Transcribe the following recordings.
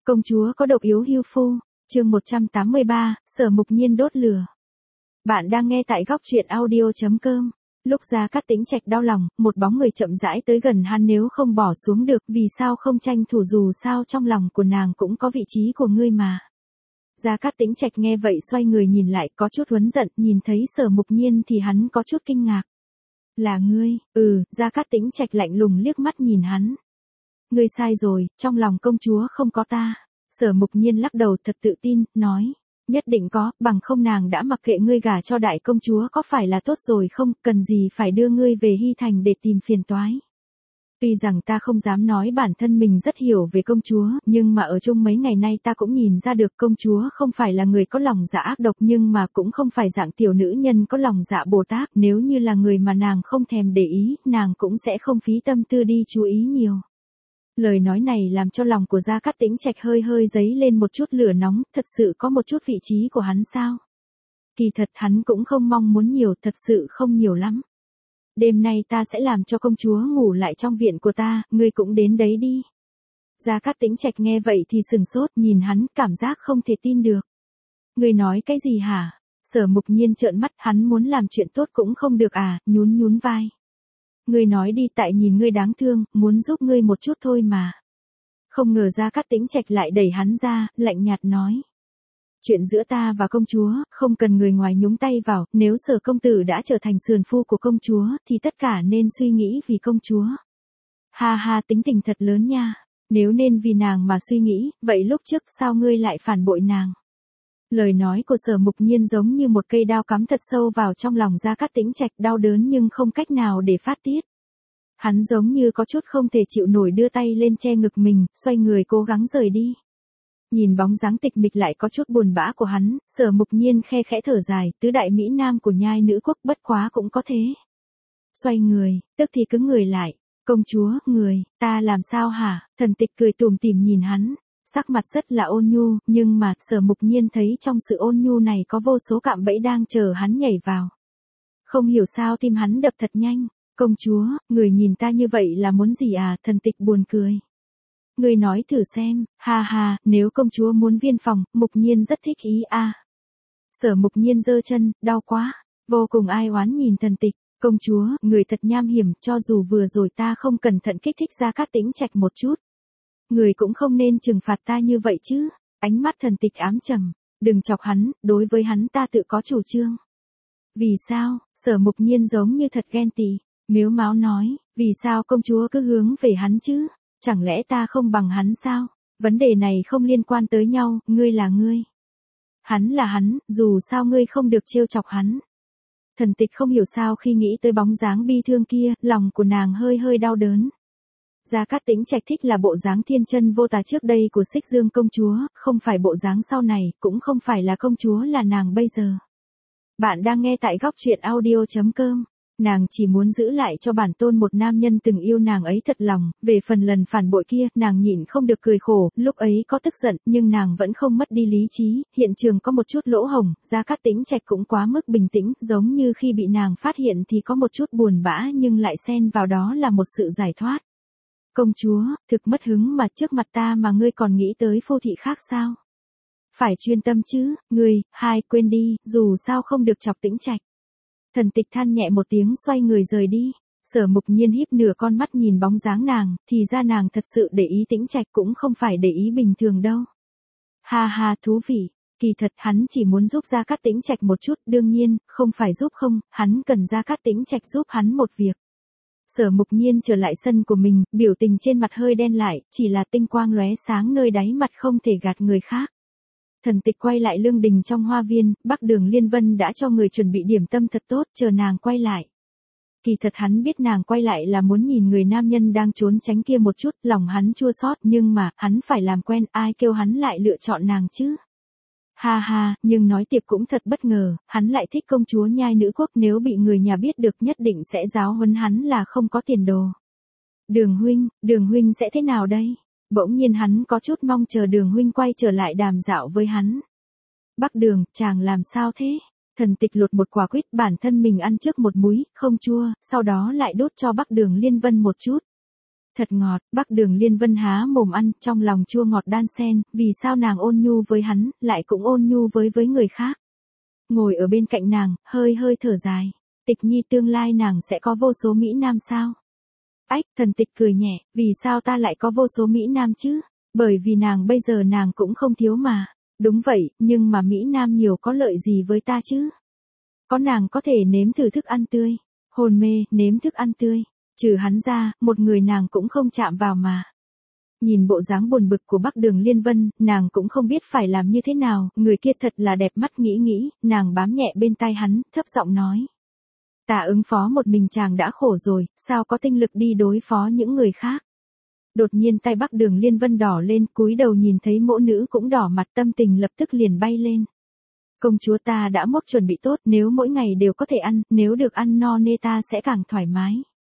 Công chúa có độc yếu hưu phu, chương 183, Sở Mục Nhiên đốt lửa. Bạn đang nghe tại góc truyện audio.com. Lúc Gia Cát Tĩnh Trạch đau lòng, một bóng người chậm rãi tới gần hắn, nếu không bỏ xuống được, vì sao không tranh thủ, dù sao trong lòng của nàng cũng có vị trí của ngươi mà. Gia Cát Tĩnh Trạch nghe vậy xoay người nhìn lại, có chút huấn giận, nhìn thấy Sở Mục Nhiên thì hắn có chút kinh ngạc. Là ngươi? Gia Cát Tĩnh Trạch lạnh lùng liếc mắt nhìn hắn. Ngươi sai rồi, trong lòng công chúa không có ta. Sở Mục Nhiên lắc đầu thật tự tin, nói. Nhất định có, bằng không nàng đã mặc kệ ngươi gả cho đại công chúa có phải là tốt rồi không, cần gì phải đưa ngươi về Hy Thành để tìm phiền toái. Tuy rằng ta không dám nói bản thân mình rất hiểu về công chúa, nhưng mà ở chung mấy ngày nay ta cũng nhìn ra được công chúa không phải là người có lòng dạ ác độc, nhưng mà cũng không phải dạng tiểu nữ nhân có lòng dạ Bồ Tát. Nếu như là người mà nàng không thèm để ý, nàng cũng sẽ không phí tâm tư đi chú ý nhiều. Lời nói này làm cho lòng của Gia Cát Tĩnh Trạch hơi hơi dấy lên một chút lửa nóng, thật sự có một chút vị trí của hắn sao? Kỳ thật hắn cũng không mong muốn nhiều, thật sự không nhiều lắm. Đêm nay ta sẽ làm cho công chúa ngủ lại trong viện của ta, ngươi cũng đến đấy đi. Gia Cát Tĩnh Trạch nghe vậy thì sừng sốt, nhìn hắn, cảm giác không thể tin được. Ngươi nói cái gì hả? Sở Mục Nhiên trợn mắt, hắn muốn làm chuyện tốt cũng không được à, nhún vai. Ngươi nói đi, tại nhìn ngươi đáng thương, muốn giúp ngươi một chút thôi mà. Không ngờ Gia Cát Tĩnh Trạch lại đẩy hắn ra, lạnh nhạt nói. Chuyện giữa ta và công chúa, không cần người ngoài nhúng tay vào, nếu Sở công tử đã trở thành sườn phu của công chúa, thì tất cả nên suy nghĩ vì công chúa. Ha ha, tính tình thật lớn nha, nếu nên vì nàng mà suy nghĩ, vậy lúc trước sao ngươi lại phản bội nàng? Lời nói của Sở Mục Nhiên giống như một cây đao cắm thật sâu vào trong lòng Gia Cát Tĩnh Trạch, đau đớn nhưng không cách nào để phát tiết. Hắn giống như có chút không thể chịu nổi, đưa tay lên che ngực mình, xoay người cố gắng rời đi. Nhìn bóng dáng tịch mịch lại có chút buồn bã của hắn, Sở Mục Nhiên khe khẽ thở dài, tứ đại mỹ nam của nhai nữ quốc bất quá cũng có thế. Xoay người, tức thì cứng người lại. Công chúa, người, ta làm sao hả? Thần Tịch cười tủm tỉm nhìn hắn. Sắc mặt rất là ôn nhu, nhưng mà Sở Mục Nhiên thấy trong sự ôn nhu này có vô số cạm bẫy đang chờ hắn nhảy vào. Không hiểu sao tim hắn đập thật nhanh. Công chúa, người nhìn ta như vậy là muốn gì à? Thần Tịch buồn cười. Người nói thử xem, ha ha, nếu công chúa muốn viên phòng, Mục Nhiên rất thích ý a. Sở Mục Nhiên giơ chân, đau quá, vô cùng ai oán nhìn Thần Tịch. Công chúa, người thật nham hiểm, cho dù vừa rồi ta không cẩn thận kích thích Gia Cát Tĩnh Trạch một chút. Người cũng không nên trừng phạt ta như vậy chứ. Ánh mắt Thần Tịch ám trầm. Đừng chọc hắn, đối với hắn ta tự có chủ trương. Vì sao? Sở Mục Nhiên giống như thật ghen tị. Miếu máu nói, vì sao công chúa cứ hướng về hắn chứ? Chẳng lẽ ta không bằng hắn sao? Vấn đề này không liên quan tới nhau, ngươi là ngươi. Hắn là hắn, dù sao ngươi không được trêu chọc hắn. Thần Tịch không hiểu sao khi nghĩ tới bóng dáng bi thương kia, lòng của nàng hơi hơi đau đớn. Gia Cát Tĩnh Trạch thích là bộ dáng thiên chân vô tà trước đây của Xích Dương công chúa, không phải bộ dáng sau này, cũng không phải là công chúa là nàng bây giờ. Bạn đang nghe tại góc truyện audio.com. Nàng chỉ muốn giữ lại cho bản tôn một nam nhân từng yêu nàng ấy thật lòng, về phần lần phản bội kia, nàng nhịn không được cười khổ, lúc ấy có tức giận, nhưng nàng vẫn không mất đi lý trí, hiện trường có một chút lỗ hổng, Gia Cát Tĩnh Trạch cũng quá mức bình tĩnh, giống như khi bị nàng phát hiện thì có một chút buồn bã nhưng lại xen vào đó là một sự giải thoát. Công chúa, thực mất hứng mà trước mặt ta mà ngươi còn nghĩ tới phu thị khác sao? Phải chuyên tâm chứ, ngươi, quên đi, dù sao không được chọc Tĩnh Trạch. Thần Tịch than nhẹ một tiếng xoay người rời đi. Sở Mục Nhiên híp nửa con mắt nhìn bóng dáng nàng, thì ra nàng thật sự để ý Tĩnh Trạch, cũng không phải để ý bình thường đâu. Ha ha, thú vị. Kỳ thật hắn chỉ muốn giúp Gia Cát Tĩnh Trạch một chút, đương nhiên, không phải giúp không, hắn cần Gia Cát Tĩnh Trạch giúp hắn một việc. Sở Mục Nhiên trở lại sân của mình, biểu tình trên mặt hơi đen lại, chỉ là tinh quang lóe sáng nơi đáy mặt không thể gạt người khác. Thần Tịch quay lại lương đình trong hoa viên, Bắc Đường Liên Vân đã cho người chuẩn bị điểm tâm thật tốt, chờ nàng quay lại. Kỳ thật hắn biết nàng quay lại là muốn nhìn người nam nhân đang trốn tránh kia một chút, lòng hắn chua xót, nhưng mà, hắn phải làm quen, ai kêu hắn lại lựa chọn nàng chứ? Ha ha, nhưng nói tiệp cũng thật bất ngờ, hắn lại thích công chúa nhai nữ quốc, nếu bị người nhà biết được nhất định sẽ giáo huấn hắn là không có tiền đồ. Đường huynh sẽ thế nào đây? Bỗng nhiên hắn có chút mong chờ Đường huynh quay trở lại đàm dạo với hắn. Bắc Đường, chàng làm sao thế? Thần Tịch lột một quả quýt, bản thân mình ăn trước một múi, không chua, sau đó lại đút cho Bắc Đường Liên Vân một chút. thật ngọt, Bắc Đường Liên Vân há mồm ăn, trong lòng chua ngọt đan xen, vì sao nàng ôn nhu với hắn, lại cũng ôn nhu với người khác. Ngồi ở bên cạnh nàng, hơi hơi thở dài. Tịch Nhi tương lai nàng sẽ có vô số Mỹ Nam sao? Ách, Thần Tịch cười nhẹ, vì sao ta lại có vô số Mỹ Nam chứ? Bởi vì nàng bây giờ nàng cũng không thiếu mà. Đúng vậy, nhưng mà Mỹ Nam nhiều có lợi gì với ta chứ? Có nàng có thể nếm thử thức ăn tươi. Hồn mê, nếm thức ăn tươi. Trừ hắn ra, một người nàng cũng không chạm vào mà. Nhìn bộ dáng buồn bực của Bắc Đường Liên Vân, nàng cũng không biết phải làm như thế nào, người kia thật là đẹp mắt nghĩ, nàng bám nhẹ bên tai hắn, thấp giọng nói. Ta ứng phó một mình chàng đã khổ rồi, sao có tinh lực đi đối phó những người khác. Đột nhiên tay Bắc Đường Liên Vân đỏ lên, cúi đầu nhìn thấy mỗ nữ cũng đỏ mặt, tâm tình lập tức liền bay lên. Công chúa ta đã mốc chuẩn bị tốt, nếu mỗi ngày đều có thể ăn, nếu được ăn no nê ta sẽ càng thoải mái.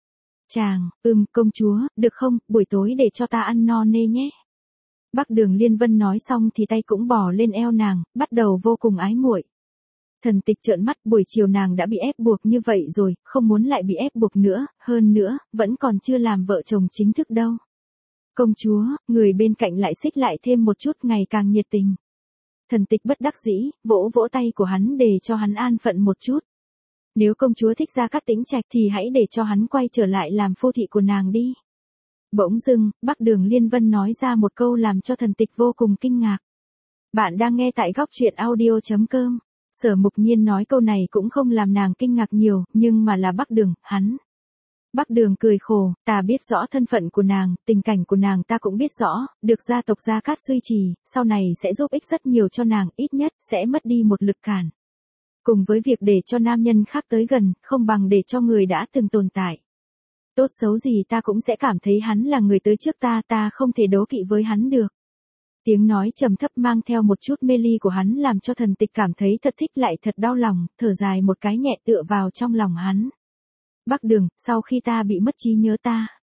Chàng, công chúa, được không, buổi tối để cho ta ăn no nê nhé. Bắc Đường Liên Vân nói xong thì tay cũng bò lên eo nàng, bắt đầu vô cùng ái muội. Thần Tịch trợn mắt, buổi chiều nàng đã bị ép buộc như vậy rồi, không muốn lại bị ép buộc nữa, hơn nữa, vẫn còn chưa làm vợ chồng chính thức đâu. Công chúa, người bên cạnh lại xích lại thêm một chút, ngày càng nhiệt tình. Thần Tịch bất đắc dĩ, vỗ vỗ tay của hắn để cho hắn an phận một chút. Nếu công chúa thích Gia Cát Tĩnh Trạch thì hãy để cho hắn quay trở lại làm phu thị của nàng đi. Bỗng dưng, Bắc Đường Liên Vân nói ra một câu làm cho Thần Tịch vô cùng kinh ngạc. Bạn đang nghe tại góc truyện audio.com. Sở Mục Nhiên nói câu này cũng không làm nàng kinh ngạc nhiều, nhưng mà là Bắc Đường, hắn. Bắc Đường cười khổ, ta biết rõ thân phận của nàng, tình cảnh của nàng ta cũng biết rõ, được gia tộc Gia Cát duy trì, sau này sẽ giúp ích rất nhiều cho nàng, ít nhất sẽ mất đi một lực cản. Cùng với việc để cho nam nhân khác tới gần, không bằng để cho người đã từng tồn tại. Tốt xấu gì ta cũng sẽ cảm thấy hắn là người tới trước ta không thể đố kỵ với hắn được. Tiếng nói trầm thấp mang theo một chút mê ly của hắn làm cho Thần Tịch cảm thấy thật thích lại thật đau lòng, thở dài một cái nhẹ tựa vào trong lòng hắn. Bắc Đường, sau khi ta bị mất trí nhớ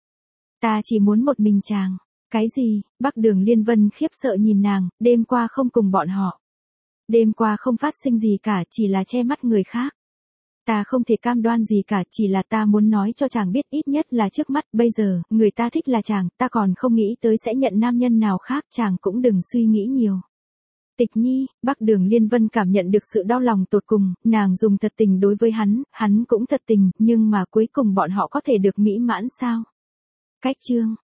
ta chỉ muốn một mình chàng. Cái gì? Bắc Đường Liên Vân khiếp sợ nhìn nàng, đêm qua không cùng bọn họ. Đêm qua không phát sinh gì cả, chỉ là che mắt người khác. Ta không thể cam đoan gì cả, chỉ là ta muốn nói cho chàng biết ít nhất là trước mắt, bây giờ, người ta thích là chàng, ta còn không nghĩ tới sẽ nhận nam nhân nào khác, chàng cũng đừng suy nghĩ nhiều. Tịch Nhi, Bắc Đường Liên Vân cảm nhận được sự đau lòng tột cùng, nàng dùng thật tình đối với hắn cũng thật tình, nhưng mà cuối cùng bọn họ có thể được mỹ mãn sao? Cách chương